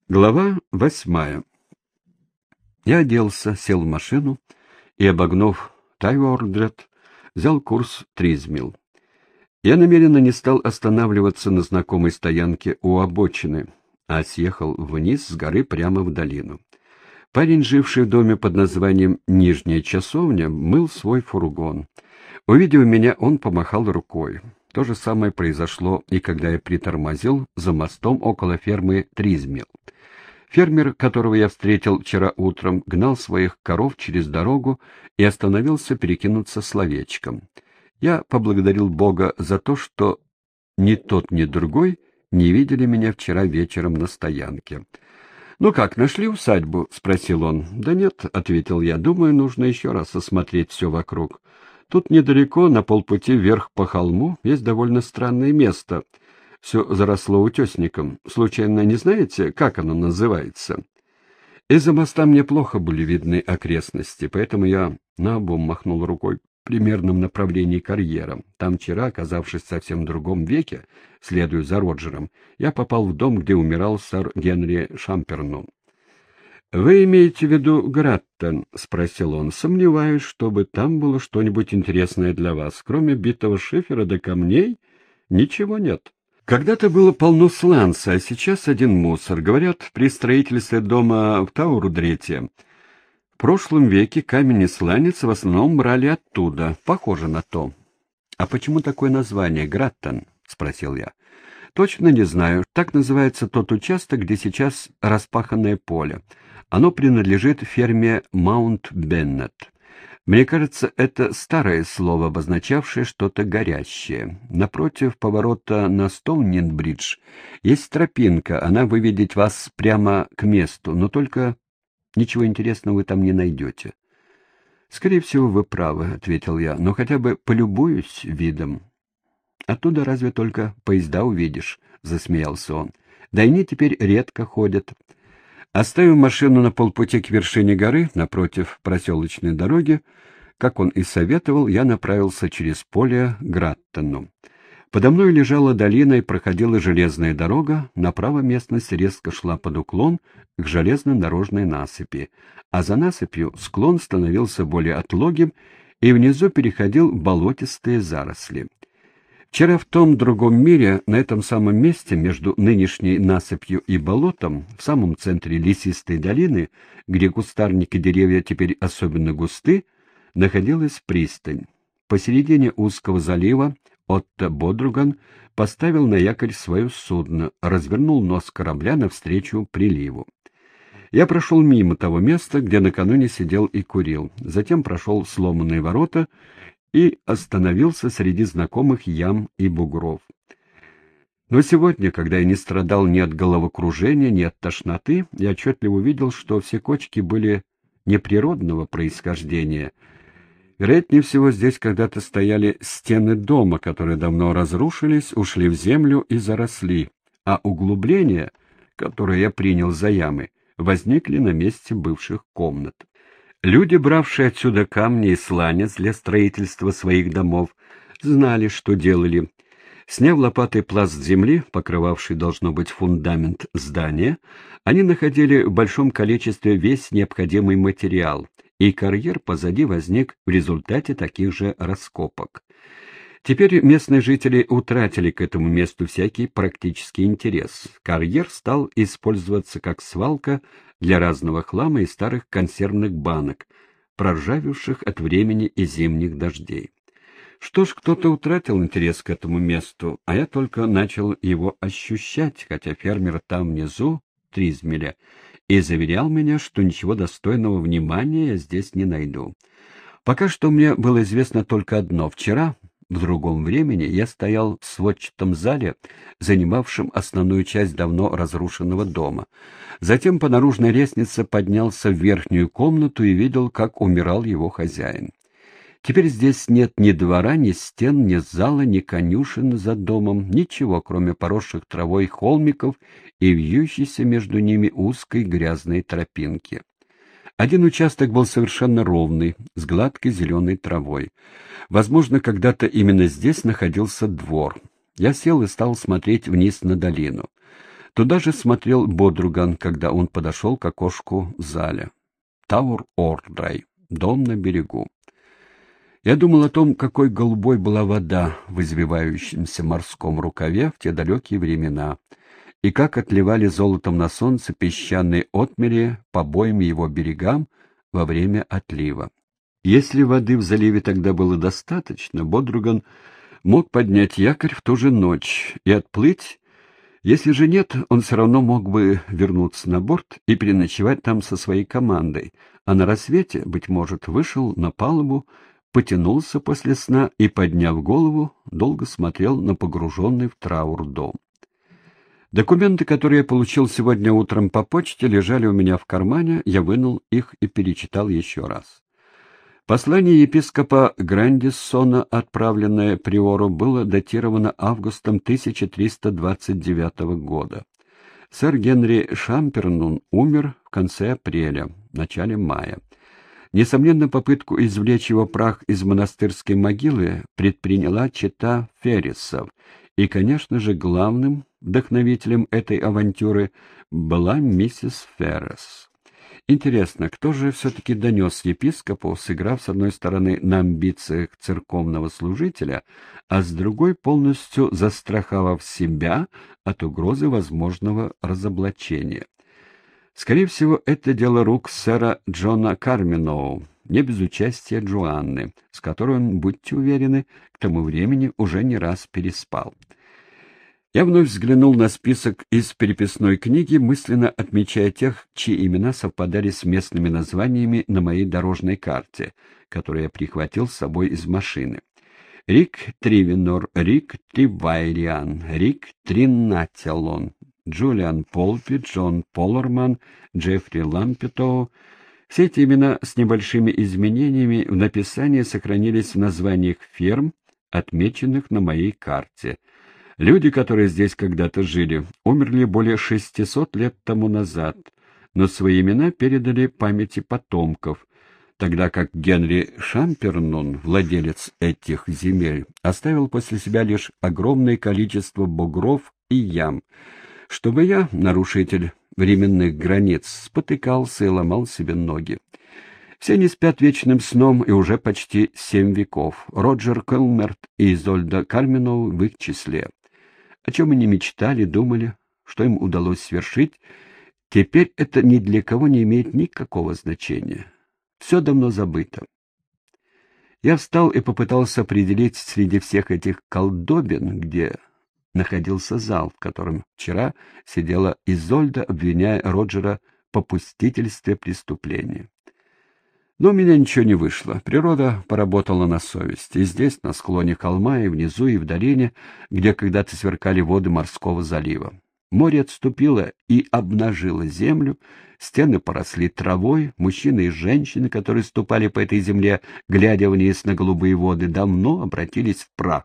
Глава 8. Я оделся, сел в машину и, обогнув Тайвордред, взял курс Тризмил. Я намеренно не стал останавливаться на знакомой стоянке у обочины, а съехал вниз с горы прямо в долину. Парень, живший в доме под названием «Нижняя часовня», мыл свой фургон. Увидев меня, он помахал рукой. То же самое произошло и когда я притормозил за мостом около фермы Тризмил. Фермер, которого я встретил вчера утром, гнал своих коров через дорогу и остановился перекинуться словечком. Я поблагодарил Бога за то, что ни тот, ни другой не видели меня вчера вечером на стоянке. «Ну как, нашли усадьбу?» — спросил он. «Да нет», — ответил я, — «думаю, нужно еще раз осмотреть все вокруг. Тут недалеко, на полпути вверх по холму, есть довольно странное место. Все заросло утесником. Случайно не знаете, как оно называется?» Из-за моста мне плохо были видны окрестности, поэтому я наобум махнул рукой примерно в направлении карьера. Там вчера, оказавшись в совсем другом веке, следуя за Роджером, я попал в дом, где умирал сэр Генри Шамперну. «Вы имеете в виду Граттон?» — спросил он. «Сомневаюсь, чтобы там было что-нибудь интересное для вас. Кроме битого шифера до камней ничего нет». Когда-то было полно сланца, а сейчас один мусор. Говорят, при строительстве дома в Таурдрете в прошлом веке камень и сланец в основном брали оттуда. Похоже на то. — А почему такое название, Граттон? — спросил я. — Точно не знаю. Так называется тот участок, где сейчас распаханное поле. Оно принадлежит ферме Маунт-Беннет. Мне кажется, это старое слово, обозначавшее что-то горящее. Напротив поворота на Стоунинг-бридж есть тропинка, она выведет вас прямо к месту, но только ничего интересного вы там не найдете. — Скорее всего, вы правы, — ответил я, — но хотя бы полюбуюсь видом. — Оттуда разве только поезда увидишь, — засмеялся он. — Да и они теперь редко ходят. Оставив машину на полпути к вершине горы, напротив проселочной дороги, как он и советовал, я направился через поле к Граттону. Подо мной лежала долина и проходила железная дорога, направо местность резко шла под уклон к железнодорожной насыпи, а за насыпью склон становился более отлогим и внизу переходил в болотистые заросли. Вчера в том другом мире, на этом самом месте, между нынешней насыпью и болотом, в самом центре лесистой долины, где кустарники и деревья теперь особенно густы, находилась пристань. Посередине узкого залива Отто Бодруган поставил на якорь свое судно, развернул нос корабля навстречу приливу. Я прошел мимо того места, где накануне сидел и курил, затем прошел сломанные ворота и остановился среди знакомых ям и бугров. Но сегодня, когда я не страдал ни от головокружения, ни от тошноты, я отчетливо увидел, что все кочки были неприродного происхождения. Вероятнее всего, здесь когда-то стояли стены дома, которые давно разрушились, ушли в землю и заросли, а углубления, которые я принял за ямы, возникли на месте бывших комнат. Люди, бравшие отсюда камни и сланец для строительства своих домов, знали, что делали. Сняв лопатой пласт земли, покрывавший, должно быть, фундамент здания, они находили в большом количестве весь необходимый материал, и карьер позади возник в результате таких же раскопок. Теперь местные жители утратили к этому месту всякий практический интерес. Карьер стал использоваться как свалка для разного хлама и старых консервных банок, проржавевших от времени и зимних дождей. Что ж, кто-то утратил интерес к этому месту, а я только начал его ощущать, хотя фермер там внизу, 3 миля, и заверял меня, что ничего достойного внимания я здесь не найду. Пока что мне было известно только одно. Вчера, в другом времени, я стоял в сводчатом зале, занимавшем основную часть давно разрушенного дома. Затем по наружной лестнице поднялся в верхнюю комнату и видел, как умирал его хозяин. Теперь здесь нет ни двора, ни стен, ни зала, ни конюшен за домом, ничего, кроме поросших травой холмиков и вьющейся между ними узкой грязной тропинки. Один участок был совершенно ровный, с гладкой зеленой травой. Возможно, когда-то именно здесь находился двор. Я сел и стал смотреть вниз на долину. Туда же смотрел Бодруган, когда он подошел к окошку в зале. Тауэр-Ордрай, дом на берегу. Я думал о том, какой голубой была вода в извивающемся морском рукаве в те далекие времена, и как отливали золотом на солнце песчаные отмели по обоим его берегам во время отлива. Если воды в заливе тогда было достаточно, Бодруган мог поднять якорь в ту же ночь и отплыть. Если же нет, он все равно мог бы вернуться на борт и переночевать там со своей командой, а на рассвете, быть может, вышел на палубу, потянулся после сна и, подняв голову, долго смотрел на погруженный в траур дом. Документы, которые я получил сегодня утром по почте, лежали у меня в кармане, я вынул их и перечитал еще раз. Послание епископа Грандиссона, отправленное приору, было датировано августом 1329 года. Сэр Генри Шампернун умер в конце апреля, начале мая. Несомненно, попытку извлечь его прах из монастырской могилы предприняла чета Феррисов, и, конечно же, главным вдохновителем этой авантюры была миссис Феррис. Интересно, кто же все-таки донес епископу, сыграв, с одной стороны, на амбициях церковного служителя, а с другой полностью застраховав себя от угрозы возможного разоблачения? Скорее всего, это дело рук сэра Джона Карминоу, не без участия Джоанны, с которой он, будьте уверены, к тому времени уже не раз переспал. Я вновь взглянул на список из переписной книги, мысленно отмечая тех, чьи имена совпадали с местными названиями на моей дорожной карте, которую я прихватил с собой из машины. Рик Тривинор, Рик Тривайриан, Рик Тринателон, Джулиан Полпи, Джон Поллорман, Джеффри Лампетоу. Все эти имена с небольшими изменениями в написании сохранились в названиях ферм, отмеченных на моей карте. Люди, которые здесь когда-то жили, умерли более 600 лет тому назад, но свои имена передали памяти потомков, тогда как Генри Шампернун, владелец этих земель, оставил после себя лишь огромное количество бугров и ям, чтобы я, нарушитель временных границ, спотыкался и ломал себе ноги. Все не спят вечным сном и уже почти 7 веков. Роджер Килмерт и Изольда Карминоу в их числе. О чем они мечтали, думали, что им удалось свершить, теперь это ни для кого не имеет никакого значения. Все давно забыто. Я встал и попытался определить среди всех этих колдобин, где находился зал, в котором вчера сидела Изольда, обвиняя Роджера в попустительстве преступления. Но у меня ничего не вышло. Природа поработала на совесть. И здесь, на склоне холма, и внизу, и в долине, где когда-то сверкали воды морского залива. Море отступило и обнажило землю, стены поросли травой, мужчины и женщины, которые ступали по этой земле, глядя вниз на голубые воды, давно обратились в прах.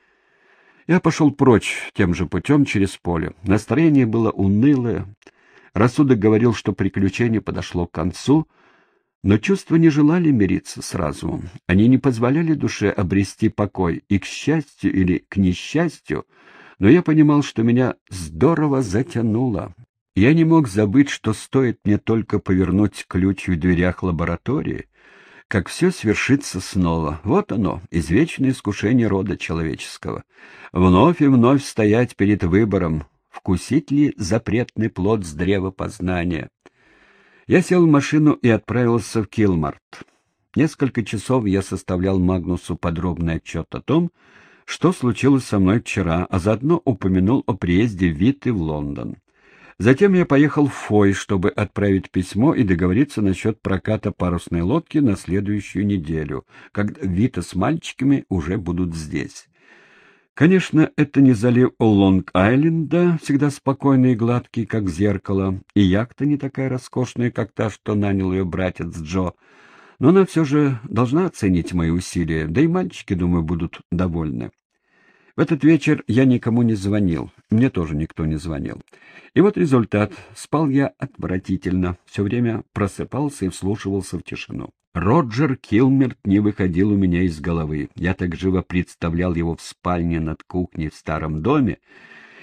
Я пошел прочь тем же путем через поле. Настроение было унылое. Рассудок говорил, что приключение подошло к концу, но чувства не желали мириться с разумом. Они не позволяли душе обрести покой, и к счастью или к несчастью, но я понимал, что меня здорово затянуло. Я не мог забыть, что стоит мне только повернуть ключ в дверях лаборатории, как все свершится снова. Вот оно, извечное искушение рода человеческого. Вновь и вновь стоять перед выбором, вкусить ли запретный плод с древа познания. Я сел в машину и отправился в Килмарт. Несколько часов я составлял Магнусу подробный отчет о том, что случилось со мной вчера, а заодно упомянул о приезде Виты в Лондон. Затем я поехал в Фой, чтобы отправить письмо и договориться насчет проката парусной лодки на следующую неделю, когда Вита с мальчиками уже будут здесь. Конечно, это не залив Лонг-Айленда, всегда спокойный и гладкий, как зеркало, и яхта не такая роскошная, как та, что нанял ее братец Джо, но она все же должна оценить мои усилия, да и мальчики, думаю, будут довольны. В этот вечер я никому не звонил, мне тоже никто не звонил. И вот результат. Спал я отвратительно, все время просыпался и вслушивался в тишину. Роджер Килмерт не выходил у меня из головы. Я так живо представлял его в спальне над кухней в старом доме,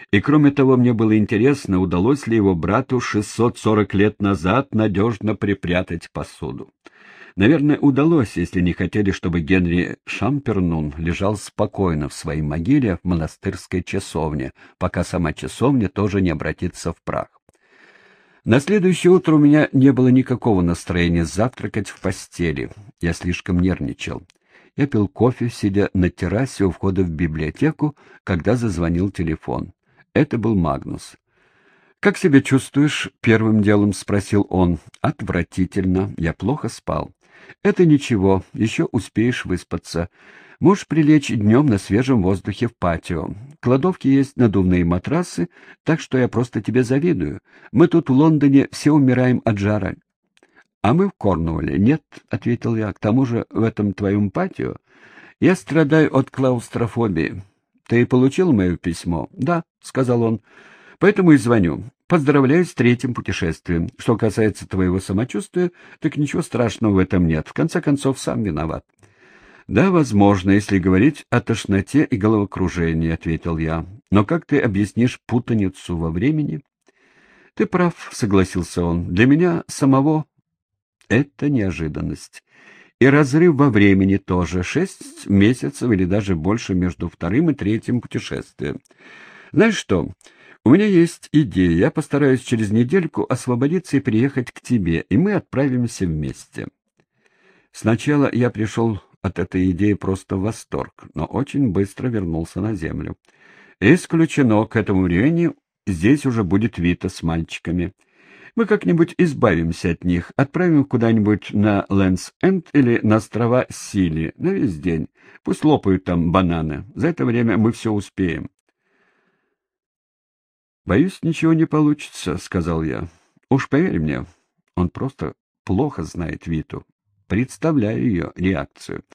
И кроме того, мне было интересно, удалось ли его брату 640 лет назад надежно припрятать посуду. Наверное, удалось, если не хотели, чтобы Генри Шампернун лежал спокойно в своей могиле в монастырской часовне, пока сама часовня тоже не обратится в прах. На следующее утро у меня не было никакого настроения завтракать в постели. Я слишком нервничал. Я пил кофе, сидя на террасе у входа в библиотеку, когда зазвонил телефон. Это был Магнус. «Как себя чувствуешь?» — первым делом спросил он. «Отвратительно. Я плохо спал». «Это ничего. Еще успеешь выспаться. Можешь прилечь днем на свежем воздухе в патио. В кладовке есть надувные матрасы, так что я просто тебе завидую. Мы тут в Лондоне все умираем от жара». «А мы в Корнуолле». «Нет», — ответил я, — «к тому же в этом твоем патио я страдаю от клаустрофобии». «Ты получил мое письмо?» «Да», — сказал он, — «поэтому и звоню. Поздравляю с третьим путешествием. Что касается твоего самочувствия, так ничего страшного в этом нет. В конце концов, сам виноват». «Да, возможно, если говорить о тошноте и головокружении», — ответил я. «Но как ты объяснишь путаницу во времени?» «Ты прав», — согласился он. «Для меня самого это неожиданность. И разрыв во времени тоже. 6 месяцев или даже больше между вторым и третьим путешествием. Знаешь что, у меня есть идея. Я постараюсь через недельку освободиться и приехать к тебе, и мы отправимся вместе». Сначала я пришел от этой идеи просто в восторг, но очень быстро вернулся на землю. Исключено, к этому времени здесь уже будет Вита с мальчиками. Мы как-нибудь избавимся от них, отправим куда-нибудь на Лэндс-Энд или на острова Сили на весь день. Пусть лопают там бананы. За это время мы все успеем. «Боюсь, ничего не получится», — сказал я. «Уж поверь мне, он просто плохо знает Виту. Представляю ее реакцию.